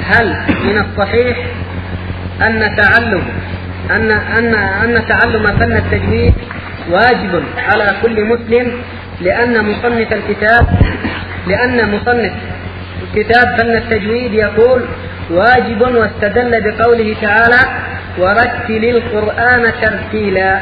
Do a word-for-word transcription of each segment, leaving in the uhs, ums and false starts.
هل من الصحيح أن تعلم أن أن أن تعلم فن التجويد واجب على كل مسلم، لأن مصنف الكتاب لأن مصنف كتاب فن التجويد يقول واجب، واستدل بقوله تعالى ورتل القرآن ترتيلا.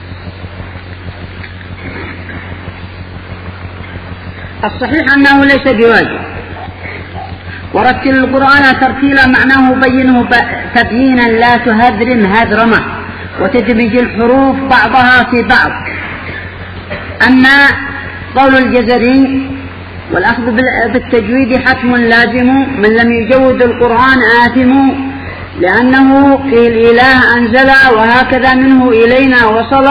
الصحيح أنه ليس بواجب، ورتل القرآن ترتيلا معناه بينه تبيينا لا تهذرم هذرمة وتدمج الحروف بعضها في بعض. أما قول الجزري والأخذ بالتجويد حتم لازم، من لم يجود القرآن آثم، لأنه فيه الإله أنزل وهكذا منه إلينا وصل،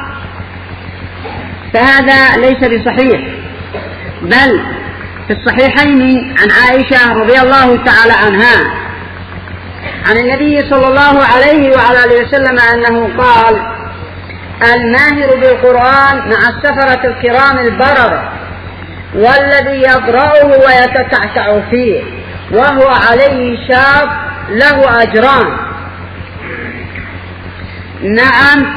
فهذا ليس بصحيح. بل في الصحيحين عن عائشة رضي الله تعالى عنها عن النبي صلى الله عليه وعلى آله وسلم أنه قال الماهر بالقرآن مع السفرة الكرام البررة، والذي يقرأه ويتتعتع فيه وهو عليه شاق له أجران. نعم،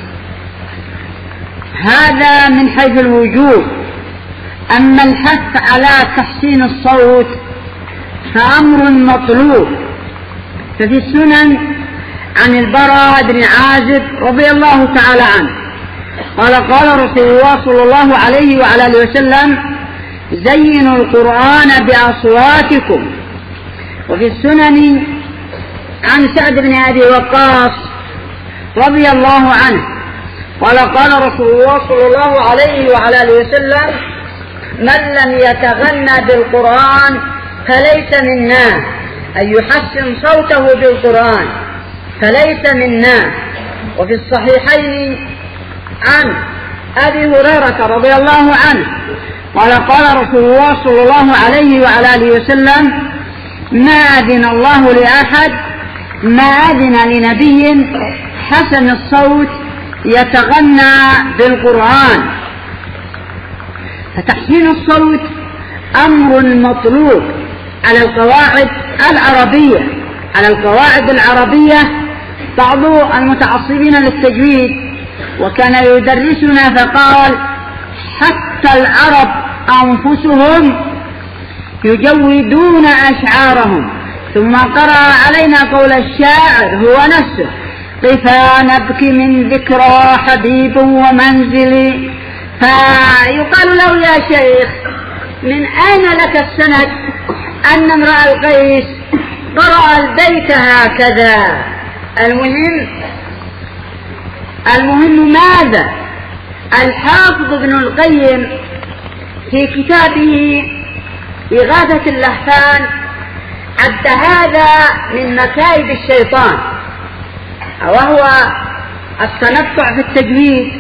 هذا من حيث الوجوب. أما الحث على تحسين الصوت فأمر مطلوب. ففي السنن عن البراء بن عازب رضي الله تعالى عنه قال قال رسول الله صلى الله عليه وعلى آله وسلم زينوا القرآن بأصواتكم. وفي السنن عن سعد بن أبي وقاص رضي الله عنه قال قال رسول الله صلى الله عليه وعلى آله وسلم من لم يتغنى بالقرآن فليس منا، أن يحسن صوته بالقرآن فليس منا. وفي الصحيحين عن أبي هريرة رضي الله عنه قال قال رسول الله صلى الله عليه وعلى آله وسلم ما أذن الله لأحد ما أذن لنبي حسن الصوت يتغنى بالقرآن. فتحسين الصوت أمر مطلوب على القواعد العربية على القواعد العربية. بعض المتعصبين للتجويد وكان يدرسنا فقال حتى العرب أنفسهم يجودون أشعارهم، ثم قرأ علينا قول الشاعر هو نفسه قفا نبكي من ذكرى حبيب ومنزلي. فيقال له يا شيخ من أين لك السند أن امرأ القيس قرأ البيت هكذا؟ المهم المهم ماذا؟ الحافظ ابن القيم في كتابه إغاثة اللهفان عد هذا من مكايد الشيطان، وهو التنطع في التجويد،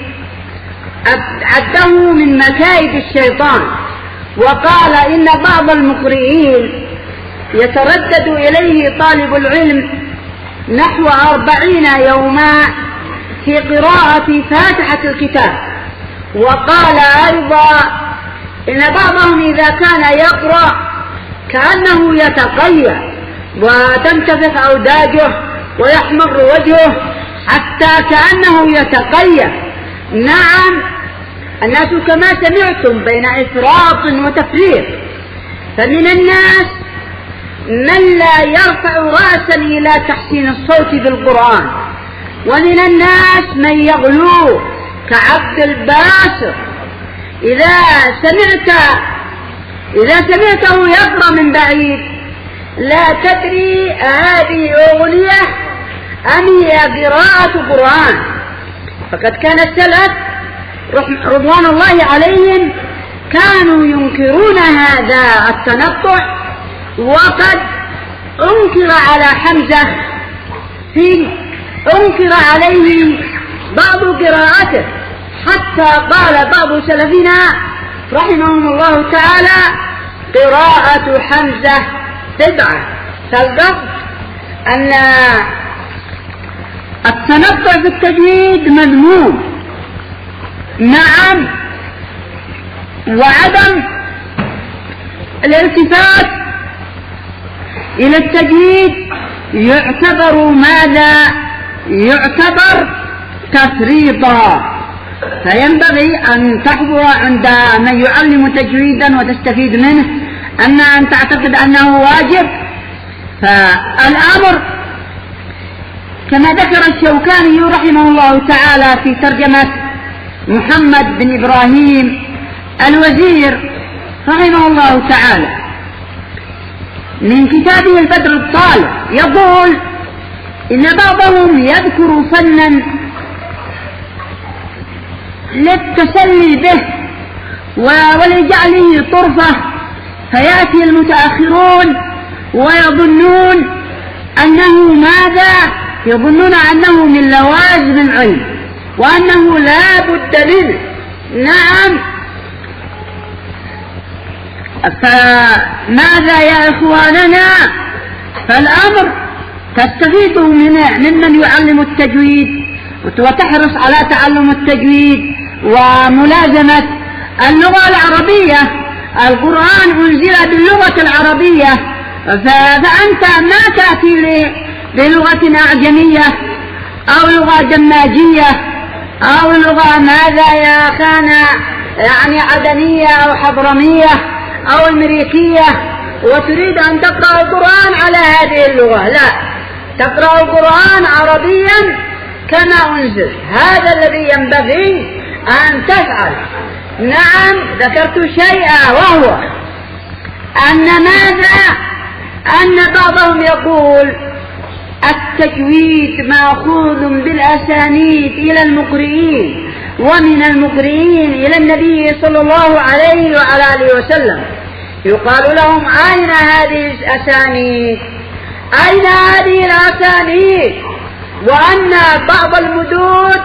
عده من مكايد الشيطان. وقال إن بعض المقرئين يتردد إليه طالب العلم نحو أربعين يوما في قراءة فاتحة الكتاب. وقال أيضا إن بعضهم إذا كان يقرأ كأنه يتقيأ وتنتفخ أوداجه ويحمر وجهه حتى كأنه يتقيأ. نعم، الناس كما سمعتم بين إفراط وتفريط، فمن الناس من لا يرفع رأسا إلى تحسين الصوت بالقرآن، ومن الناس من يغلو كعبد الباسط. إذا سمعت إذا سمعته يقرأ من بعيد لا تدري هذه أغنية أم هي قراءة قرآن. فقد كان السلف رضوان الله عليهم كانوا ينكرون هذا التنطع، وقد أنكر على حمزة في أنكر عليه بعض قراءته، حتى قال بعض سلفنا رحمهم الله تعالى قراءة حمزة بدعة. فالقصد أن التنطع في التجويد مذموم. نعم، وعدم الالتفات إلى التجويد يعتبر ماذا؟ يعتبر تفريطا. فينبغي أن تحضر عند من يعلم تجويدا وتستفيد منه أن أن تعتقد أنه واجب. فالأمر كما ذكر الشوكاني رحمه الله تعالى في ترجمة محمد بن إبراهيم الوزير رحمه الله تعالى من كتابه البدر الطالع، يقول إن بعضهم يذكر فنا للتسلي به ولجعله طرفة، فيأتي المتأخرون ويظنون أنه ماذا؟ يظنون أنه من لوازم العلم وأنه لا بد منه. نعم، فماذا يا إخواننا؟ فالأمر تستفيد من ممن يعلم التجويد وتحرص على تعلم التجويد وملازمة اللغة العربية. القرآن أنزل باللغة العربية، فأنت ما تأتي بلغة أعجمية أو لغة دماجية أو لغة ماذا يا كان يعني عدنية أو حضرمية أو أمريكية وتريد أن تقرأ القرآن على هذه اللغة. لا، تقرأ القرآن عربيا كما أنزل. هذا الذي ينبغي أن تفعل. نعم، ذكرت شيئا وهو أن ماذا؟ أن بعضهم يقول التجويد مأخوذ بالأسانيد إلى المقرئين ومن المقرئين إلى النبي صلى الله عليه وعلى آله وسلم. يقال لهم أين هذه الأسانيد؟ أين هذه الأسانيد؟ وأن بعض المدود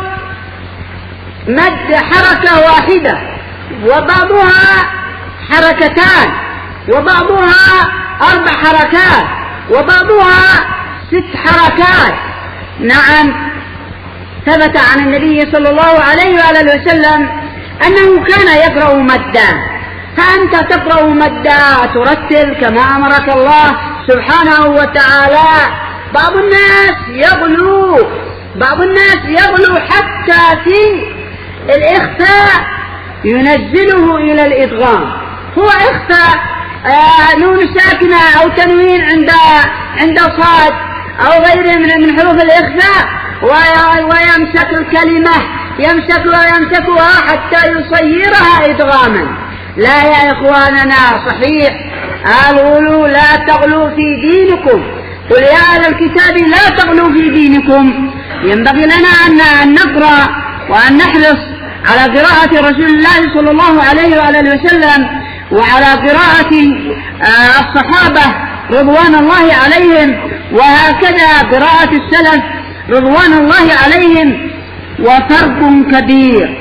مد حركة واحدة وبعضها حركتان وبعضها أربع حركات وبعضها ست حركات. نعم، ثبت عن النبي صلى الله عليه وآله وسلم أنه كان يقرأ مدا. فأنت تقرأ مدا ترتل كما أمرك الله سبحانه وتعالى. بعض الناس يغلو بعض الناس يغلو حتى في الإخفاء ينزله إلى الإدغام. هو إخفاء آه نون ساكنة أو تنوين عند عند صاد أو غيره من حروف الإخفاء ويمسك الكلمة يمسك ويمسكها حتى يصيرها إدغاما. لا يا إخواننا، صحيح الغلو لا تغلو في دينكم. قل يا أهل الكتاب لا تغلوا في دينكم. ينبغي لنا أن نقرأ وأن نحرص على قراءة رسول الله صلى الله عليه وآله وسلم وعلى قراءة الصحابة رضوان الله عليهم، وهكذا قراءة السلف رضوان الله عليهم. وفرق كبير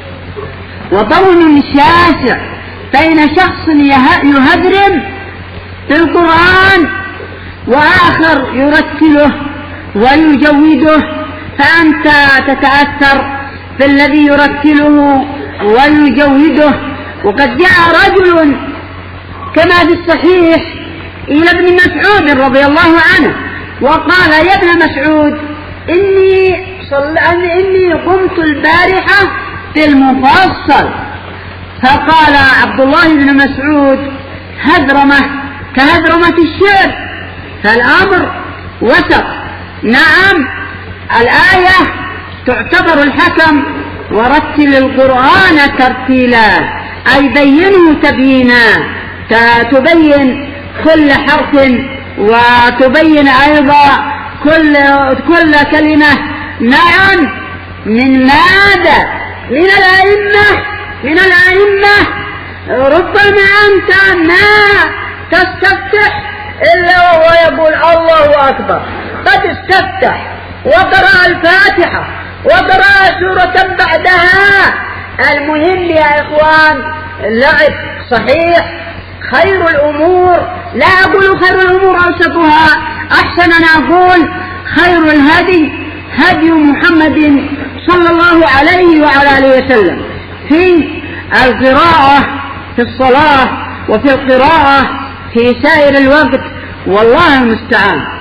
وبون شاسع بين شخص يهذرم في القرآن وآخر يرتله ويجوده، فأنت تتأثر بالذي يرتله ويجوده. وقد جاء رجل كما في الصحيح إلى ابن مسعود رضي الله عنه وقال يا ابن مسعود إني, إني قمت البارحة في المفصل. فقال عبد الله بن مسعود هذرمة كهذرمة الشعر، فالأمر وسط. نعم، الآية تعتبر الحكم ورتل القرآن ترتيلا، أي بينه تبيينا، تبين كل حرف وتبين أيضا كل, كل كلمة. نعم، من ماذا؟ من الأئمة من الأئمة ربما أنت ما تستفتح إلا وهو يقول الله أكبر. قد استفتح وقرأ الفاتحة وقرأ سورة بعدها. المهم يا إخوان لعب صحيح خير الأمور، لا أقول خير الأمور أوسطها، أحسن أن أقول خير الهدي هدي محمد صلى الله عليه وعلى آله وسلم في القراءة في الصلاة وفي القراءة في سائر الوقت والله المستعان.